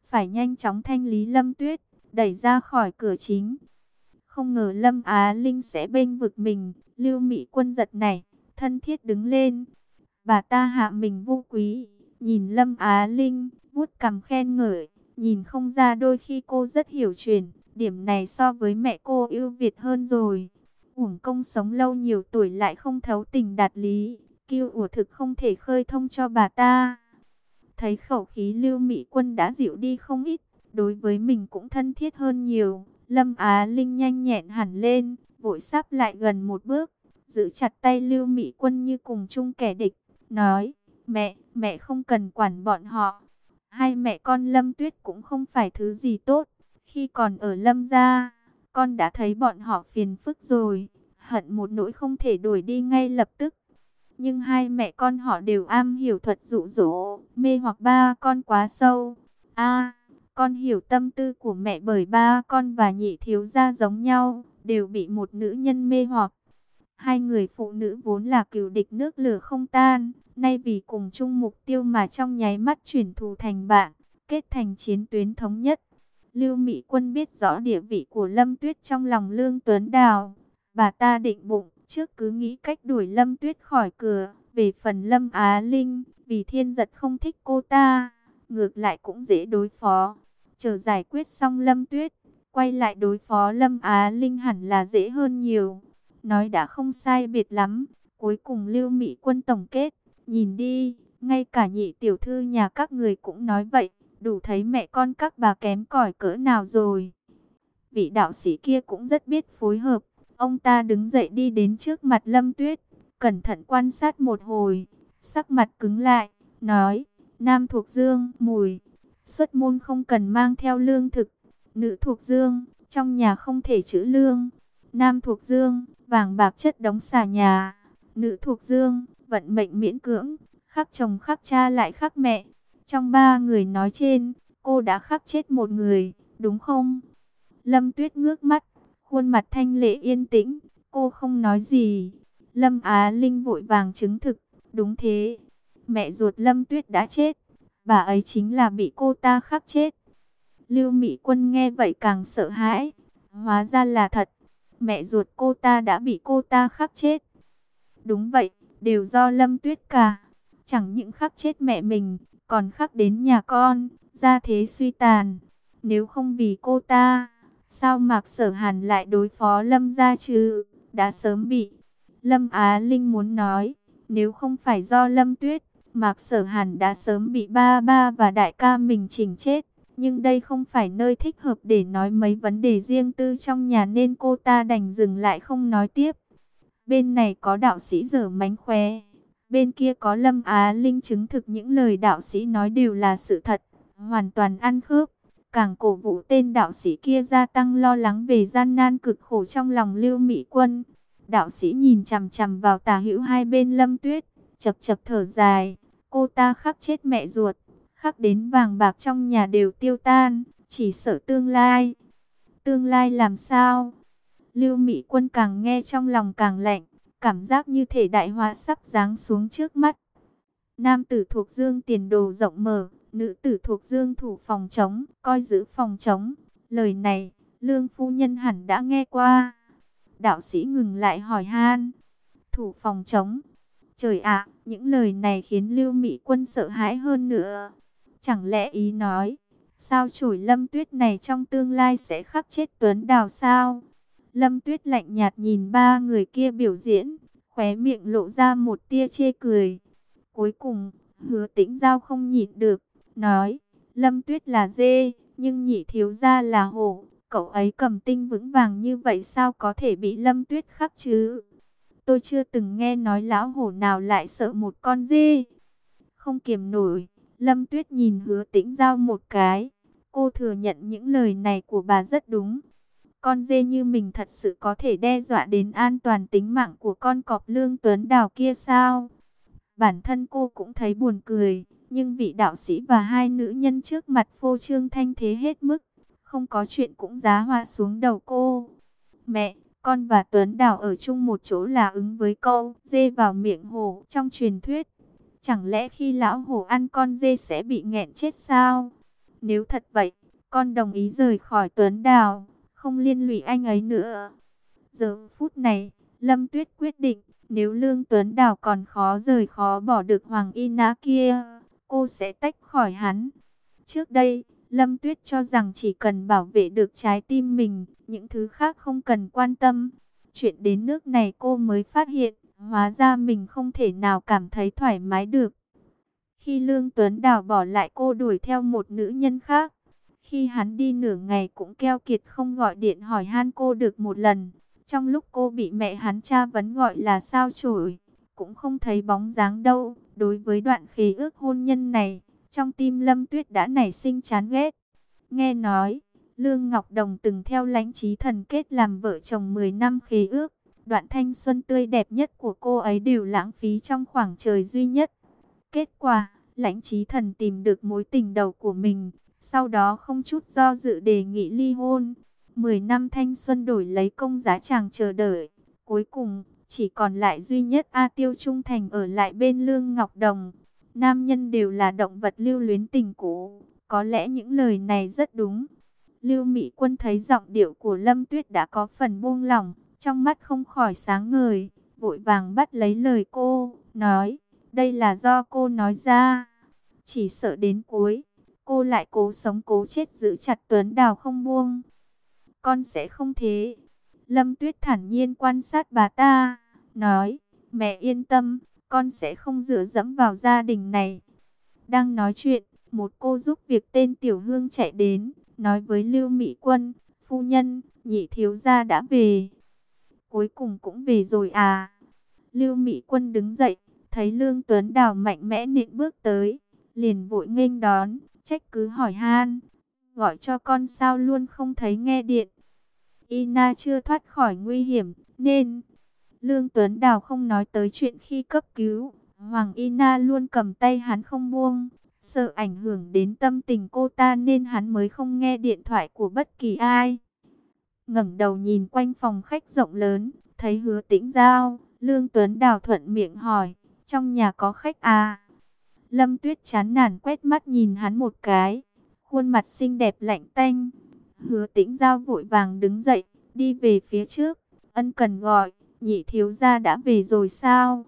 phải nhanh chóng thanh lý Lâm Tuyết, đẩy ra khỏi cửa chính. Không ngờ Lâm Á Linh sẽ bênh vực mình. Lưu Mỹ Quân giật nảy, thân thiết đứng lên. Bà ta hạ mình vô quý, nhìn Lâm Á Linh, vuốt cằm khen ngợi. Nhìn không ra đôi khi cô rất hiểu chuyện, điểm này so với mẹ cô ưu việt hơn rồi. Uổng công sống lâu nhiều tuổi lại không thấu tình đạt lý, kiêu ủa thực không thể khơi thông cho bà ta. Thấy khẩu khí Lưu Mỹ Quân đã dịu đi không ít, đối với mình cũng thân thiết hơn nhiều. Lâm Á Linh nhanh nhẹn hẳn lên, vội sắp lại gần một bước, giữ chặt tay Lưu Mỹ Quân như cùng chung kẻ địch, nói: Mẹ, mẹ không cần quản bọn họ. Hai mẹ con Lâm Tuyết cũng không phải thứ gì tốt. Khi còn ở Lâm gia, con đã thấy bọn họ phiền phức rồi, hận một nỗi không thể đuổi đi ngay lập tức. Nhưng hai mẹ con họ đều am hiểu thuật dụ dỗ, mê hoặc ba con quá sâu. A, con hiểu tâm tư của mẹ bởi ba con và nhị thiếu gia giống nhau, đều bị một nữ nhân mê hoặc. Hai người phụ nữ vốn là cừu địch nước lửa không tan, nay vì cùng chung mục tiêu mà trong nháy mắt chuyển thù thành bạn, kết thành chiến tuyến thống nhất. Lưu Mỹ Quân biết rõ địa vị của Lâm Tuyết trong lòng Lương Tuấn Đào. Bà ta định bụng, trước cứ nghĩ cách đuổi Lâm Tuyết khỏi cửa. Về phần Lâm Á Linh, vì Thiên Giật không thích cô ta, ngược lại cũng dễ đối phó. Chờ giải quyết xong Lâm Tuyết, quay lại đối phó Lâm Á Linh hẳn là dễ hơn nhiều. Nói đã không sai biệt lắm. Cuối cùng Lưu Mỹ Quân tổng kết: nhìn đi, ngay cả nhị tiểu thư nhà các người cũng nói vậy, đủ thấy mẹ con các bà kém cỏi cỡ nào rồi. Vị đạo sĩ kia cũng rất biết phối hợp. Ông ta đứng dậy đi đến trước mặt Lâm Tuyết, cẩn thận quan sát một hồi, sắc mặt cứng lại, nói: nam thuộc dương, mùi, xuất môn không cần mang theo lương thực. Nữ thuộc dương, trong nhà không thể trữ lương. Nam thuộc dương, vàng bạc chất đống xà nhà. Nữ thuộc dương, vận mệnh miễn cưỡng, khắc chồng khắc cha lại khắc mẹ. Trong ba người nói trên, cô đã khắc chết một người, đúng không? Lâm Tuyết ngước mắt, khuôn mặt thanh lệ yên tĩnh, cô không nói gì. Lâm Á Linh vội vàng chứng thực: đúng thế, mẹ ruột Lâm Tuyết đã chết, bà ấy chính là bị cô ta khắc chết. Lưu Mỹ Quân nghe vậy càng sợ hãi, hóa ra là thật, mẹ ruột cô ta đã bị cô ta khắc chết. Đúng vậy, đều do Lâm Tuyết cả, chẳng những khắc chết mẹ mình, còn khắc đến nhà con, gia thế suy tàn. Nếu không vì cô ta, sao Mạc Sở Hàn lại đối phó Lâm gia chứ? Đã sớm bị. Lâm Á Linh muốn nói, nếu không phải do Lâm Tuyết, Mạc Sở Hàn đã sớm bị ba ba và đại ca mình chỉnh chết. Nhưng đây không phải nơi thích hợp để nói mấy vấn đề riêng tư trong nhà, nên cô ta đành dừng lại không nói tiếp. Bên này có đạo sĩ giở mánh khóe, bên kia có Lâm Á Linh chứng thực những lời đạo sĩ nói đều là sự thật, hoàn toàn ăn khớp. Càng cổ vũ tên đạo sĩ kia gia tăng lo lắng về gian nan cực khổ trong lòng Lưu Mỹ Quân. Đạo sĩ nhìn chằm chằm vào tả hữu hai bên Lâm Tuyết, chật chật thở dài. Cô ta khắc chết mẹ ruột, khắc đến vàng bạc trong nhà đều tiêu tan, chỉ sợ tương lai. Tương lai làm sao? Lưu Mỹ Quân càng nghe trong lòng càng lạnh, cảm giác như thể đại họa sắp giáng xuống trước mắt. Nam tử thuộc dương tiền đồ rộng mở, nữ tử thuộc dương thủ phòng trống, coi giữ phòng trống. Lời này, Lương phu nhân hẳn đã nghe qua. Đạo sĩ ngừng lại hỏi han: thủ phòng trống? Trời ạ, những lời này khiến Lưu Mỹ Quân sợ hãi hơn nữa. Chẳng lẽ ý nói, sao chổi Lâm Tuyết này trong tương lai sẽ khắc chết Tuấn Đào sao? Lâm Tuyết lạnh nhạt nhìn ba người kia biểu diễn, khóe miệng lộ ra một tia chê cười. Cuối cùng, Hứa Tĩnh Giao không nhịn được, nói: Lâm Tuyết là dê, nhưng nhị thiếu gia là hổ. Cậu ấy cầm tinh vững vàng như vậy sao có thể bị Lâm Tuyết khắc chứ? Tôi chưa từng nghe nói lão hổ nào lại sợ một con dê. Không kiềm nổi, Lâm Tuyết nhìn Hứa Tĩnh Giao một cái. Cô thừa nhận những lời này của bà rất đúng. Con dê như mình thật sự có thể đe dọa đến an toàn tính mạng của con cọp Lương Tuấn Đào kia sao? Bản thân cô cũng thấy buồn cười, nhưng vị đạo sĩ và hai nữ nhân trước mặt phô trương thanh thế hết mức, không có chuyện cũng giá họa xuống đầu cô. Mẹ, con và Tuấn Đào ở chung một chỗ là ứng với câu dê vào miệng hổ trong truyền thuyết. Chẳng lẽ khi lão hổ ăn con dê sẽ bị nghẹn chết sao? Nếu thật vậy, con đồng ý rời khỏi Tuấn Đào, không liên lụy anh ấy nữa. Giờ phút này, Lâm Tuyết quyết định, nếu Lương Tuấn Đào còn khó rời khó bỏ được Hoàng Y Na kia, cô sẽ tách khỏi hắn. Trước đây, Lâm Tuyết cho rằng chỉ cần bảo vệ được trái tim mình, những thứ khác không cần quan tâm. Chuyện đến nước này cô mới phát hiện, hóa ra mình không thể nào cảm thấy thoải mái được. Khi Lương Tuấn Đào bỏ lại cô đuổi theo một nữ nhân khác, khi hắn đi nửa ngày cũng keo kiệt không gọi điện hỏi han cô được một lần. Trong lúc cô bị mẹ hắn tra vấn gọi là sao chổi, cũng không thấy bóng dáng đâu. Đối với đoạn khế ước hôn nhân này, trong tim Lâm Tuyết đã nảy sinh chán ghét. Nghe nói, Lương Ngọc Đồng từng theo Lãnh Chí Thần kết làm vợ chồng mười năm khế ước. Đoạn thanh xuân tươi đẹp nhất của cô ấy đều lãng phí trong khoảng trời duy nhất. Kết quả, Lãnh Chí Thần tìm được mối tình đầu của mình, sau đó không chút do dự đề nghị ly hôn. Mười năm thanh xuân đổi lấy công giá chàng chờ đợi. Cuối cùng, chỉ còn lại duy nhất A Tiêu trung thành ở lại bên Lương Ngọc Đồng. Nam nhân đều là động vật lưu luyến tình cũ. Có lẽ những lời này rất đúng. Lưu Mỹ Quân thấy giọng điệu của Lâm Tuyết đã có phần buông lỏng, trong mắt không khỏi sáng ngời, vội vàng bắt lấy lời cô, nói, đây là do cô nói ra. Chỉ sợ đến cuối, cô lại cố sống cố chết giữ chặt Tuấn Đào không buông. Con sẽ không thế. Lâm Tuyết thản nhiên quan sát bà ta, nói, mẹ yên tâm, con sẽ không dựa dẫm vào gia đình này. Đang nói chuyện, một cô giúp việc tên Tiểu Hương chạy đến, nói với Lưu Mỹ Quân, phu nhân, nhị thiếu gia đã về. Cuối cùng cũng về rồi à. Lưu Mỹ Quân đứng dậy, thấy Lương Tuấn Đào mạnh mẽ nện bước tới, liền vội nghênh đón, trách cứ hỏi han, gọi cho con sao luôn không thấy nghe điện. Ina chưa thoát khỏi nguy hiểm, nên... Lương Tuấn Đào không nói tới chuyện khi cấp cứu, Hoàng Ina luôn cầm tay hắn không buông, sợ ảnh hưởng đến tâm tình cô ta nên hắn mới không nghe điện thoại của bất kỳ ai. Ngẩng đầu nhìn quanh phòng khách rộng lớn, thấy Hứa Tĩnh Giao, Lương Tuấn Đào thuận miệng hỏi, trong nhà có khách à? Lâm Tuyết chán nản quét mắt nhìn hắn một cái, khuôn mặt xinh đẹp lạnh tanh. Hứa Tĩnh Giao vội vàng đứng dậy, đi về phía trước, ân cần gọi, nhị thiếu gia đã về rồi sao?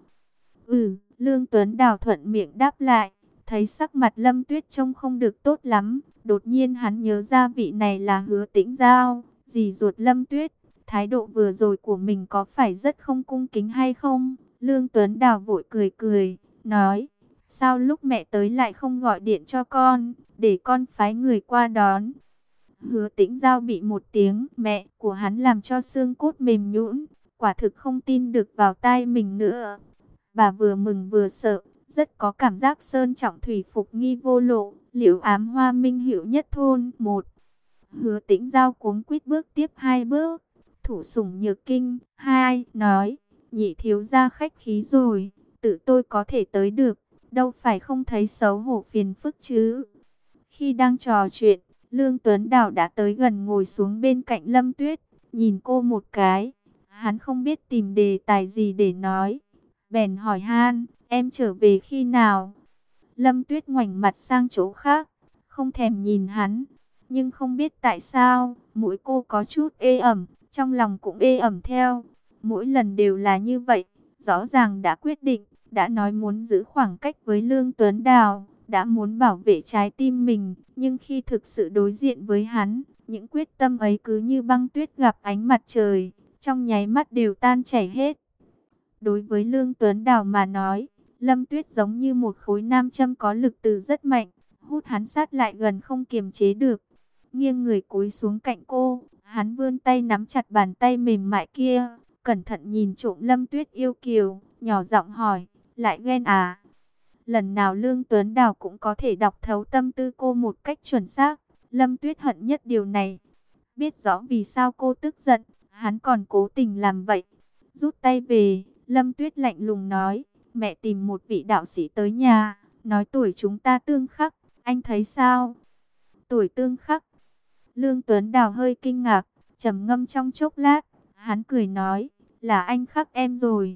Ừ, Lương Tuấn Đào thuận miệng đáp lại, thấy sắc mặt Lâm Tuyết trông không được tốt lắm, đột nhiên hắn nhớ ra vị này là Hứa Tĩnh Giao, dì ruột Lâm Tuyết, thái độ vừa rồi của mình có phải rất không cung kính hay không? Lương Tuấn Đào vội cười cười, nói, sao lúc mẹ tới lại không gọi điện cho con, để con phái người qua đón. Hứa Tĩnh Giao bị một tiếng mẹ của hắn làm cho xương cốt mềm nhũn, quả thực không tin được vào tai mình nữa. Bà vừa mừng vừa sợ, rất có cảm giác sơn trọng thủy phục nghi vô lộ, liễu ám hoa minh hữu nhất thôn một. Hứa Tĩnh Giao cuống quýt bước tiếp hai bước, thủ sủng nhược kinh, hai, nói, nhị thiếu gia khách khí rồi, tự tôi có thể tới được, đâu phải không thấy xấu hổ phiền phức chứ. Khi đang trò chuyện, Lương Tuấn Đào đã tới gần ngồi xuống bên cạnh Lâm Tuyết, nhìn cô một cái, hắn không biết tìm đề tài gì để nói, bèn hỏi han, em trở về khi nào? Lâm Tuyết ngoảnh mặt sang chỗ khác, không thèm nhìn hắn, nhưng không biết tại sao, mũi cô có chút ê ẩm, trong lòng cũng ê ẩm theo. Mỗi lần đều là như vậy, rõ ràng đã quyết định, đã nói muốn giữ khoảng cách với Lương Tuấn Đào, đã muốn bảo vệ trái tim mình, nhưng khi thực sự đối diện với hắn, những quyết tâm ấy cứ như băng tuyết gặp ánh mặt trời, trong nháy mắt đều tan chảy hết. Đối với Lương Tuấn Đào mà nói, Lâm Tuyết giống như một khối nam châm có lực từ rất mạnh, hút hắn sát lại gần không kiềm chế được. Nghiêng người cúi xuống cạnh cô, hắn vươn tay nắm chặt bàn tay mềm mại kia, cẩn thận nhìn trộm Lâm Tuyết yêu kiều, nhỏ giọng hỏi, lại ghen à? Lần nào Lương Tuấn Đào cũng có thể đọc thấu tâm tư cô một cách chuẩn xác, Lâm Tuyết hận nhất điều này. Biết rõ vì sao cô tức giận, hắn còn cố tình làm vậy. Rút tay về, Lâm Tuyết lạnh lùng nói, mẹ tìm một vị đạo sĩ tới nhà, nói tuổi chúng ta tương khắc, anh thấy sao? Tuổi tương khắc. Lương Tuấn Đào hơi kinh ngạc, trầm ngâm trong chốc lát, hắn cười nói, là anh khắc em rồi.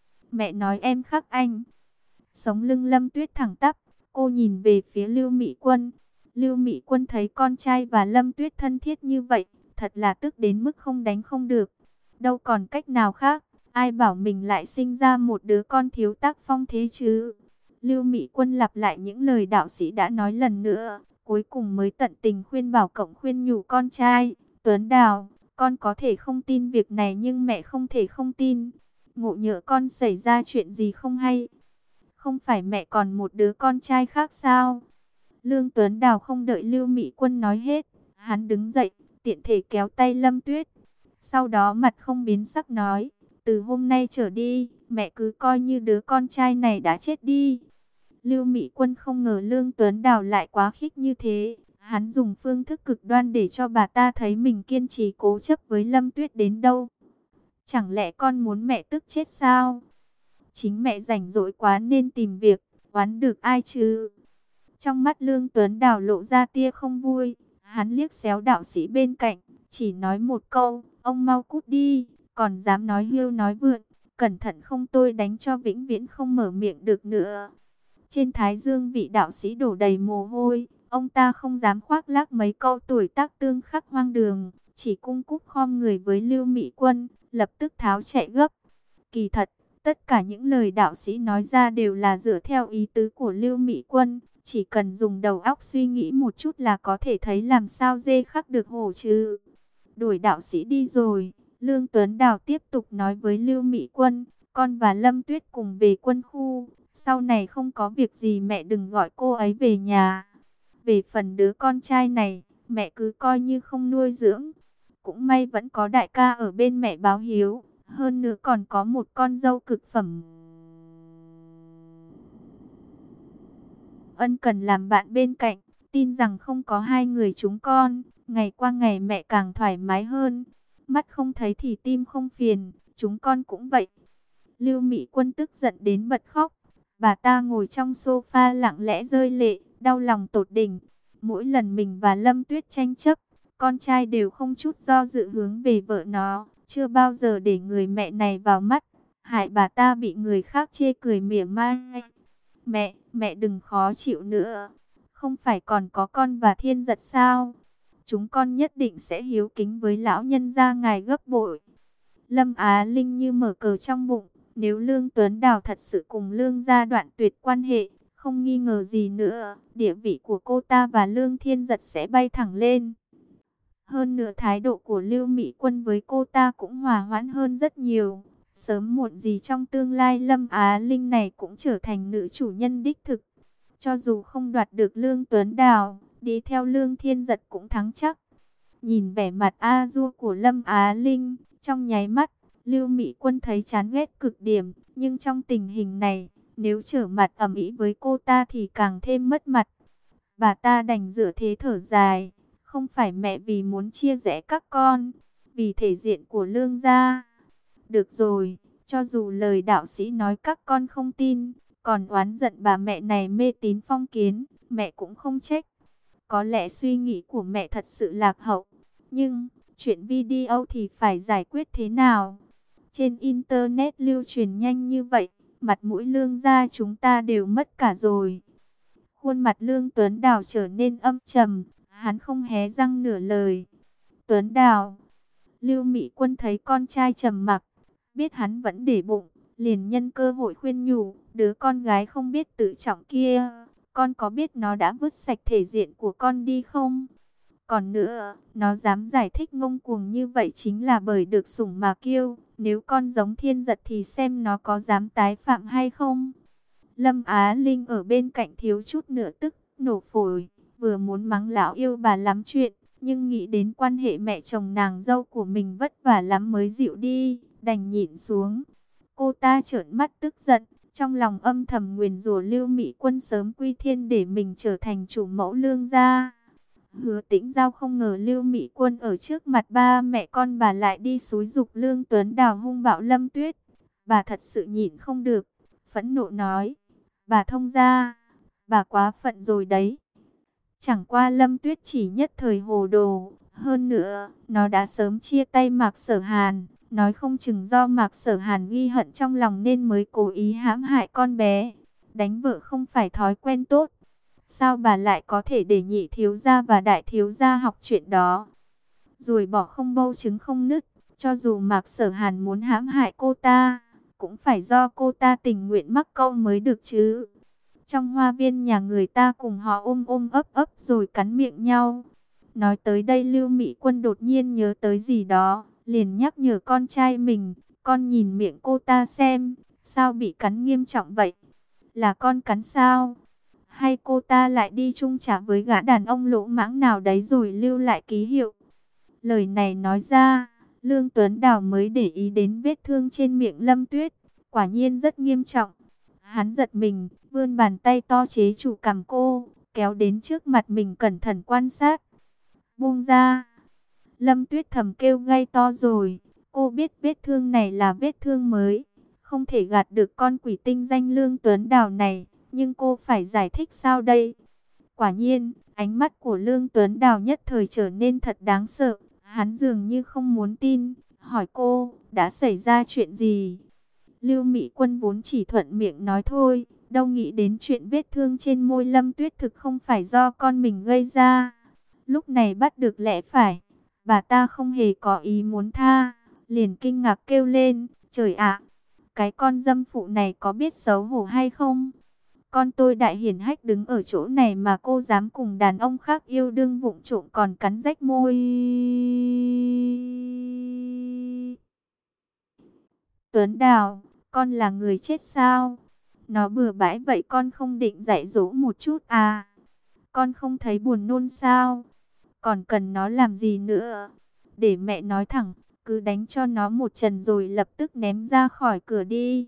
Mẹ nói em khắc anh. Sống lưng Lâm Tuyết thẳng tắp, cô nhìn về phía Lưu Mỹ Quân. Lưu Mị Quân thấy con trai và Lâm Tuyết thân thiết như vậy, thật là tức đến mức không đánh không được. Đâu còn cách nào khác, ai bảo mình lại sinh ra một đứa con thiếu tác phong thế chứ. Lưu Mị Quân lặp lại những lời đạo sĩ đã nói lần nữa, cuối cùng mới tận tình khuyên bảo cộng khuyên nhủ con trai. Tuấn Đào, con có thể không tin việc này nhưng mẹ không thể không tin. Ngộ nhỡ con xảy ra chuyện gì không hay. Không phải mẹ còn một đứa con trai khác sao? Lương Tuấn Đào không đợi Lưu Mị Quân nói hết, hắn đứng dậy, tiện thể kéo tay Lâm Tuyết. Sau đó mặt không biến sắc nói, từ hôm nay trở đi, mẹ cứ coi như đứa con trai này đã chết đi. Lưu Mị Quân không ngờ Lương Tuấn Đào lại quá khích như thế. Hắn dùng phương thức cực đoan để cho bà ta thấy mình kiên trì cố chấp với Lâm Tuyết đến đâu. Chẳng lẽ con muốn mẹ tức chết sao? Chính mẹ rảnh rỗi quá nên tìm việc, oán được ai chứ? Trong mắt Lương Tuấn Đào lộ ra tia không vui. Hắn liếc xéo đạo sĩ bên cạnh, chỉ nói một câu, ông mau cút đi, còn dám nói hiêu nói vượn, cẩn thận không tôi đánh cho vĩnh viễn không mở miệng được nữa. Trên thái dương vị đạo sĩ đổ đầy mồ hôi, ông ta không dám khoác lác mấy câu tuổi tác tương khắc hoang đường, chỉ cung cúp khom người với Lưu Mị Quân, lập tức tháo chạy gấp. Kỳ thật, tất cả những lời đạo sĩ nói ra đều là dựa theo ý tứ của Lưu Mị Quân, chỉ cần dùng đầu óc suy nghĩ một chút là có thể thấy làm sao dê khắc được hổ chứ. Đuổi đạo sĩ đi rồi, Lương Tuấn Đào tiếp tục nói với Lưu Mị Quân, con và Lâm Tuyết cùng về quân khu, sau này không có việc gì mẹ đừng gọi cô ấy về nhà. Về phần đứa con trai này, mẹ cứ coi như không nuôi dưỡng. Cũng may vẫn có đại ca ở bên mẹ báo hiếu, hơn nữa còn có một con dâu cực phẩm. Ân cần làm bạn bên cạnh, tin rằng không có hai người chúng con, ngày qua ngày mẹ càng thoải mái hơn. Mắt không thấy thì tim không phiền, chúng con cũng vậy. Lưu Mị Quân tức giận đến bật khóc. Bà ta ngồi trong sofa lặng lẽ rơi lệ, đau lòng tột đỉnh. Mỗi lần mình và Lâm Tuyết tranh chấp, con trai đều không chút do dự hướng về vợ nó, chưa bao giờ để người mẹ này vào mắt, hại bà ta bị người khác chê cười mỉa mai. Mẹ, mẹ đừng khó chịu nữa, không phải còn có con và Thiên Giật sao? Chúng con nhất định sẽ hiếu kính với lão nhân gia ngài gấp bội. Lâm Á Linh như mở cờ trong bụng, nếu Lương Tuấn Đào thật sự cùng Lương gia đoạn tuyệt quan hệ, không nghi ngờ gì nữa, địa vị của cô ta và Lương Thiên Giật sẽ bay thẳng lên. Hơn nữa thái độ của Lưu Mị Quân với cô ta cũng hòa hoãn hơn rất nhiều. Sớm muộn gì trong tương lai Lâm Á Linh này cũng trở thành nữ chủ nhân đích thực. Cho dù không đoạt được Lương Tuấn Đào, đi theo Lương Thiên Giật cũng thắng chắc. Nhìn vẻ mặt a dua của Lâm Á Linh, trong nháy mắt, Lưu Mị Quân thấy chán ghét cực điểm. Nhưng trong tình hình này, nếu trở mặt ầm ĩ với cô ta thì càng thêm mất mặt. Bà ta đành dựa thế thở dài. Không phải mẹ vì muốn chia rẽ các con, vì thể diện của Lương gia. Được rồi, cho dù lời đạo sĩ nói các con không tin, còn oán giận bà mẹ này mê tín phong kiến, mẹ cũng không trách. Có lẽ suy nghĩ của mẹ thật sự lạc hậu, nhưng chuyện video thì phải giải quyết thế nào? Trên internet lưu truyền nhanh như vậy, mặt mũi Lương gia chúng ta đều mất cả rồi. Khuôn mặt Lương Tuấn Đào trở nên âm trầm, hắn không hé răng nửa lời. Tuấn Đào, Lưu Mị Quân thấy con trai trầm mặc, biết hắn vẫn để bụng, liền nhân cơ hội khuyên nhủ, đứa con gái không biết tự trọng kia, con có biết nó đã vứt sạch thể diện của con đi không? Còn nữa, nó dám giải thích ngông cuồng như vậy chính là bởi được sủng mà kiêu, nếu con giống Thiên Giật thì xem nó có dám tái phạm hay không? Lâm Á Linh ở bên cạnh thiếu chút nữa tức nổ phổi, vừa muốn mắng lão yêu bà lắm chuyện, nhưng nghĩ đến quan hệ mẹ chồng nàng dâu của mình vất vả lắm mới dịu đi, đành nhịn xuống. Cô ta trợn mắt tức giận, trong lòng âm thầm nguyền rủa Lưu Mị Quân sớm quy thiên để mình trở thành chủ mẫu Lương gia. Hứa Tĩnh Giao không ngờ Lưu Mị Quân ở trước mặt ba mẹ con bà lại đi xúi giục Lương Tuấn Đào hung bạo Lâm Tuyết. Bà thật sự nhịn không được, phẫn nộ nói, bà thông gia, bà quá phận rồi đấy. Chẳng qua Lâm Tuyết chỉ nhất thời hồ đồ, hơn nữa, nó đã sớm chia tay Mạc Sở Hàn, nói không chừng do Mạc Sở Hàn ghi hận trong lòng nên mới cố ý hãm hại con bé. Đánh vợ không phải thói quen tốt. Sao bà lại có thể để nhị thiếu gia và đại thiếu gia học chuyện đó? Rồi bỏ không bâu trứng không nứt, cho dù Mạc Sở Hàn muốn hãm hại cô ta, cũng phải do cô ta tình nguyện mắc câu mới được chứ. Trong hoa viên nhà người ta cùng họ ôm ôm ấp ấp rồi cắn miệng nhau. Nói tới đây Lưu Mỹ Quân đột nhiên nhớ tới gì đó, liền nhắc nhở con trai mình, con nhìn miệng cô ta xem, sao bị cắn nghiêm trọng vậy? Là con cắn sao? Hay cô ta lại đi chung trả với gã đàn ông lỗ mãng nào đấy rồi lưu lại ký hiệu? Lời này nói ra, Lương Tuấn Đào mới để ý đến vết thương trên miệng Lâm Tuyết, quả nhiên rất nghiêm trọng. Hắn giật mình, vươn bàn tay to chế trụ cằm cô, kéo đến trước mặt mình cẩn thận quan sát. Buông ra. Lâm Tuyết thầm kêu gay to rồi, cô biết vết thương này là vết thương mới, không thể gạt được con quỷ tinh danh Lương Tuấn Đào này, nhưng cô phải giải thích sao đây? Quả nhiên, ánh mắt của Lương Tuấn Đào nhất thời trở nên thật đáng sợ, hắn dường như không muốn tin, hỏi cô, đã xảy ra chuyện gì? Lưu Mỹ Quân vốn chỉ thuận miệng nói thôi, đâu nghĩ đến chuyện vết thương trên môi Lâm Tuyết thực không phải do con mình gây ra. Lúc này bắt được lẽ phải, bà ta không hề có ý muốn tha, liền kinh ngạc kêu lên, trời ạ, cái con dâm phụ này có biết xấu hổ hay không? Con tôi đại hiển hách đứng ở chỗ này mà cô dám cùng đàn ông khác yêu đương vụng trộm còn cắn rách môi. Tuấn Đào, con là người chết sao? Nó bừa bãi vậy con không định dạy dỗ một chút à? Con không thấy buồn nôn sao? Còn cần nó làm gì nữa? Để mẹ nói thẳng, cứ đánh cho nó một trận rồi lập tức ném ra khỏi cửa đi.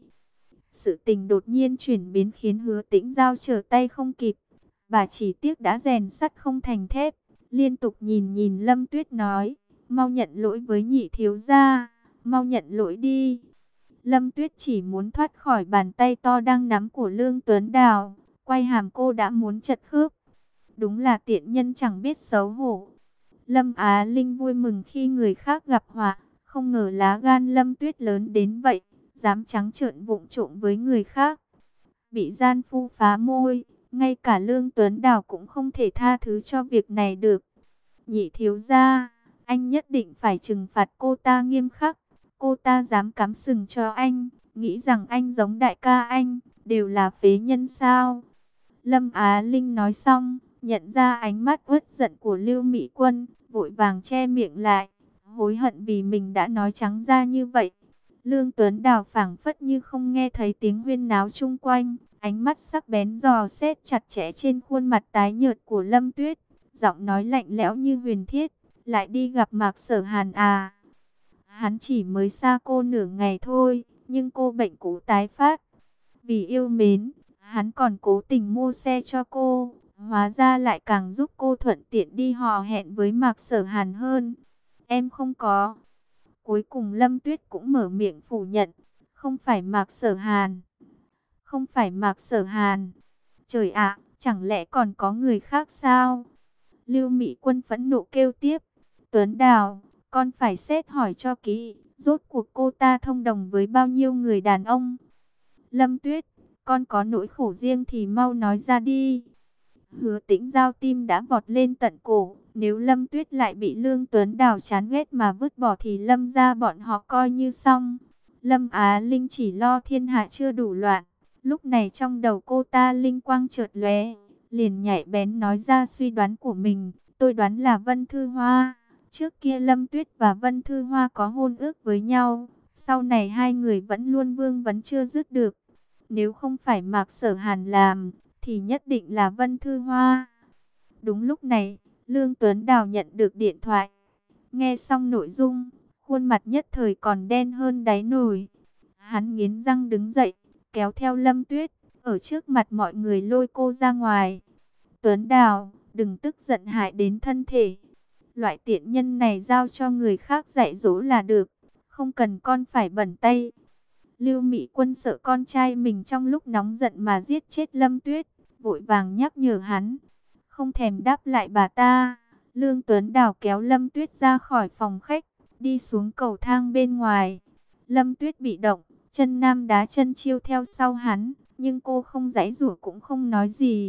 Sự tình đột nhiên chuyển biến khiến Hứa Tĩnh Giao trở tay không kịp. Bà chỉ tiếc đã rèn sắt không thành thép, liên tục nhìn nhìn Lâm Tuyết nói, mau nhận lỗi với nhị thiếu gia, mau nhận lỗi đi. Lâm Tuyết chỉ muốn thoát khỏi bàn tay to đang nắm của Lương Tuấn Đào, quay hàm cô đã muốn chật khớp. Đúng là tiện nhân chẳng biết xấu hổ. Lâm Á Linh vui mừng khi người khác gặp họa, không ngờ lá gan Lâm Tuyết lớn đến vậy, dám trắng trợn vụng trộm với người khác. Bị gian phu phá môi, ngay cả Lương Tuấn Đào cũng không thể tha thứ cho việc này được. Nhị thiếu gia, anh nhất định phải trừng phạt cô ta nghiêm khắc. Cô ta dám cắm sừng cho anh, nghĩ rằng anh giống đại ca anh, đều là phế nhân sao? Lâm Á Linh nói xong, nhận ra ánh mắt uất giận của Lưu Mỹ Quân, vội vàng che miệng lại, hối hận vì mình đã nói trắng ra như vậy. Lương Tuấn Đào phảng phất như không nghe thấy tiếng huyên náo chung quanh, ánh mắt sắc bén dò xét chặt chẽ trên khuôn mặt tái nhợt của Lâm Tuyết, giọng nói lạnh lẽo như huyền thiết, lại đi gặp Mạc Sở Hàn à? Hắn chỉ mới xa cô nửa ngày thôi, nhưng cô bệnh cũ tái phát. Vì yêu mến, hắn còn cố tình mua xe cho cô, hóa ra lại càng giúp cô thuận tiện đi hò hẹn với Mạc Sở Hàn hơn. Em không có. Cuối cùng Lâm Tuyết cũng mở miệng phủ nhận, không phải Mạc Sở Hàn. Không phải Mạc Sở Hàn. Trời ạ, chẳng lẽ còn có người khác sao? Lưu Mỹ Quân phẫn nộ kêu tiếp, Tuấn Đào, con phải xét hỏi cho kỹ, rốt cuộc cô ta thông đồng với bao nhiêu người đàn ông. Lâm Tuyết, con có nỗi khổ riêng thì mau nói ra đi. Hứa Tĩnh Giao tim đã vọt lên tận cổ, nếu Lâm Tuyết lại bị Lương Tuấn Đào chán ghét mà vứt bỏ thì Lâm gia bọn họ coi như xong. Lâm Á Linh chỉ lo thiên hạ chưa đủ loạn, lúc này trong đầu cô ta linh quang chợt lóe, liền nhạy bén nói ra suy đoán của mình, tôi đoán là Vân Thư Hoa. Trước kia Lâm Tuyết và Vân Thư Hoa có hôn ước với nhau, sau này hai người vẫn luôn vương vấn chưa dứt được. Nếu không phải Mạc Sở Hàn làm, thì nhất định là Vân Thư Hoa. Đúng lúc này, Lương Tuấn Đào nhận được điện thoại. Nghe xong nội dung, khuôn mặt nhất thời còn đen hơn đáy nồi. Hắn nghiến răng đứng dậy, kéo theo Lâm Tuyết, ở trước mặt mọi người lôi cô ra ngoài. Tuấn Đào, đừng tức giận hại đến thân thể. Loại tiện nhân này giao cho người khác dạy dỗ là được, không cần con phải bẩn tay. Lưu Mỹ Quân sợ con trai mình trong lúc nóng giận mà giết chết Lâm Tuyết, vội vàng nhắc nhở hắn. Không thèm đáp lại bà ta, Lương Tuấn Đào kéo Lâm Tuyết ra khỏi phòng khách, đi xuống cầu thang bên ngoài. Lâm Tuyết bị động, chân nam đá chân chiêu theo sau hắn, nhưng cô không giãy giụa cũng không nói gì,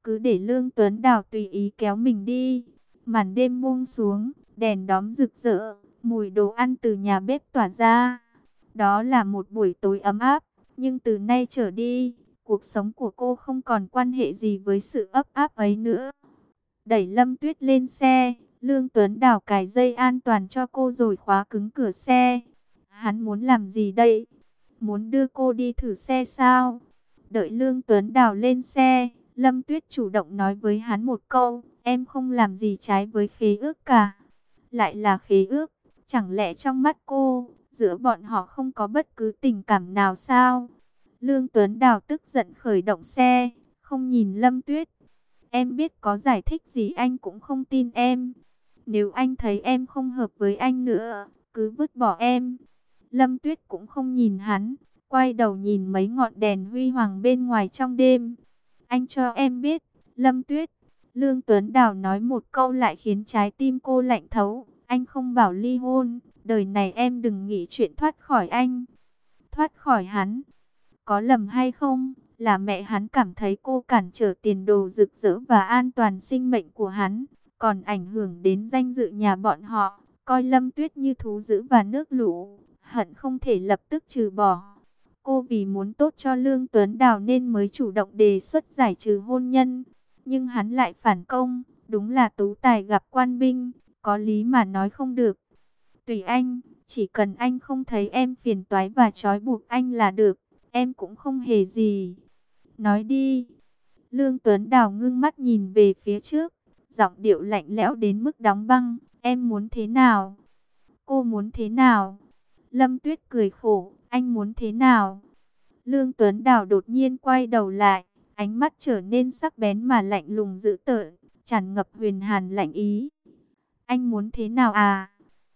cứ để Lương Tuấn Đào tùy ý kéo mình đi. Màn đêm buông xuống, đèn đóm rực rỡ, mùi đồ ăn từ nhà bếp tỏa ra. Đó là một buổi tối ấm áp, nhưng từ nay trở đi, cuộc sống của cô không còn quan hệ gì với sự ấp áp ấy nữa. Đẩy Lâm Tuyết lên xe, Lương Tuấn Đào cài dây an toàn cho cô rồi khóa cứng cửa xe. Hắn muốn làm gì đây? Muốn đưa cô đi thử xe sao? Đợi Lương Tuấn Đào lên xe, Lâm Tuyết chủ động nói với hắn một câu, em không làm gì trái với khế ước cả. Lại là khế ước, chẳng lẽ trong mắt cô, giữa bọn họ không có bất cứ tình cảm nào sao? Lương Tuấn Đào tức giận khởi động xe, không nhìn Lâm Tuyết. Em biết có giải thích gì anh cũng không tin em. Nếu anh thấy em không hợp với anh nữa, cứ vứt bỏ em. Lâm Tuyết cũng không nhìn hắn, quay đầu nhìn mấy ngọn đèn huy hoàng bên ngoài trong đêm. Anh cho em biết, Lâm Tuyết. Lương Tuấn Đào nói một câu lại khiến trái tim cô lạnh thấu. Anh không bảo ly hôn, đời này em đừng nghĩ chuyện thoát khỏi anh. Thoát khỏi hắn, có lầm hay không? Là mẹ hắn cảm thấy cô cản trở tiền đồ rực rỡ và an toàn sinh mệnh của hắn, còn ảnh hưởng đến danh dự nhà bọn họ, coi Lâm Tuyết như thú dữ và nước lũ, hận không thể lập tức trừ bỏ. Cô vì muốn tốt cho Lương Tuấn Đào nên mới chủ động đề xuất giải trừ hôn nhân, nhưng hắn lại phản công, đúng là tú tài gặp quan binh, có lý mà nói không được. Tùy anh, chỉ cần anh không thấy em phiền toái và trói buộc anh là được, em cũng không hề gì. Nói đi. Lương Tuấn Đào ngưng mắt nhìn về phía trước, giọng điệu lạnh lẽo đến mức đóng băng. Em muốn thế nào? Cô muốn thế nào? Lâm Tuyết cười khổ. Anh muốn thế nào? Lương Tuấn Đào đột nhiên quay đầu lại, ánh mắt trở nên sắc bén mà lạnh lùng dữ tợn, tràn ngập huyền hàn lạnh ý. Anh muốn thế nào à?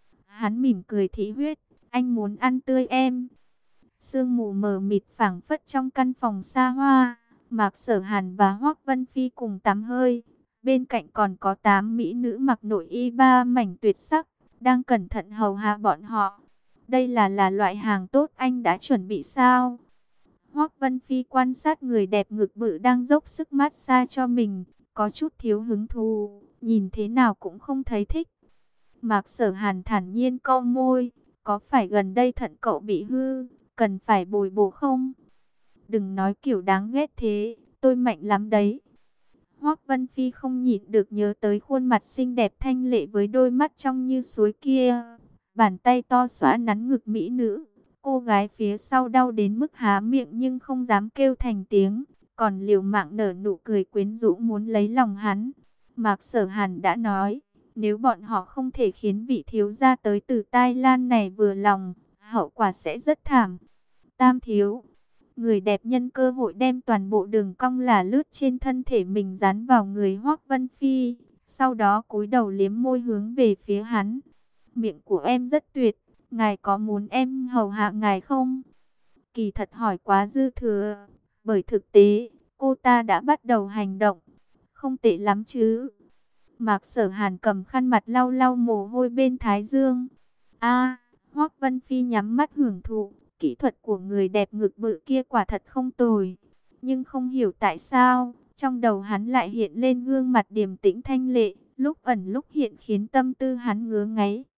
Hắn mỉm cười thị huyết. Anh muốn ăn tươi em. Sương mù mờ mịt phảng phất trong căn phòng xa hoa. Mạc Sở Hàn và Hoắc Vân Phi cùng tắm hơi. Bên cạnh còn có tám mỹ nữ mặc nội y ba mảnh tuyệt sắc, đang cẩn thận hầu hạ bọn họ. Đây là là loại hàng tốt anh đã chuẩn bị sao? Hoắc Vân Phi quan sát người đẹp ngực bự đang dốc sức mát xa cho mình, có chút thiếu hứng thú, nhìn thế nào cũng không thấy thích. Mạc Sở Hàn thản nhiên cau môi, có phải gần đây thận cậu bị hư, cần phải bồi bổ không? Đừng nói kiểu đáng ghét thế, tôi mạnh lắm đấy. Hoắc Vân Phi không nhịn được nhớ tới khuôn mặt xinh đẹp thanh lệ với đôi mắt trong như suối kia. Bàn tay to xõa nắn ngực mỹ nữ. Cô gái phía sau đau đến mức há miệng nhưng không dám kêu thành tiếng, còn liều mạng nở nụ cười quyến rũ muốn lấy lòng hắn. Mạc Sở Hàn đã nói, nếu bọn họ không thể khiến vị thiếu gia tới từ Tai Lan này vừa lòng, hậu quả sẽ rất thảm. Tam thiếu, người đẹp nhân cơ hội đem toàn bộ đường cong là lướt trên thân thể mình dán vào người Hoắc Vân Phi, sau đó cúi đầu liếm môi hướng về phía hắn. Miệng của em rất tuyệt, ngài có muốn em hầu hạ ngài không? Kỳ thật hỏi quá dư thừa, bởi thực tế, cô ta đã bắt đầu hành động. Không tệ lắm chứ. Mạc Sở Hàn cầm khăn mặt lau lau mồ hôi bên thái dương. A, Hoắc Vân Phi nhắm mắt hưởng thụ, kỹ thuật của người đẹp ngực bự kia quả thật không tồi. Nhưng không hiểu tại sao, trong đầu hắn lại hiện lên gương mặt điềm tĩnh thanh lệ, lúc ẩn lúc hiện khiến tâm tư hắn ngứa ngáy.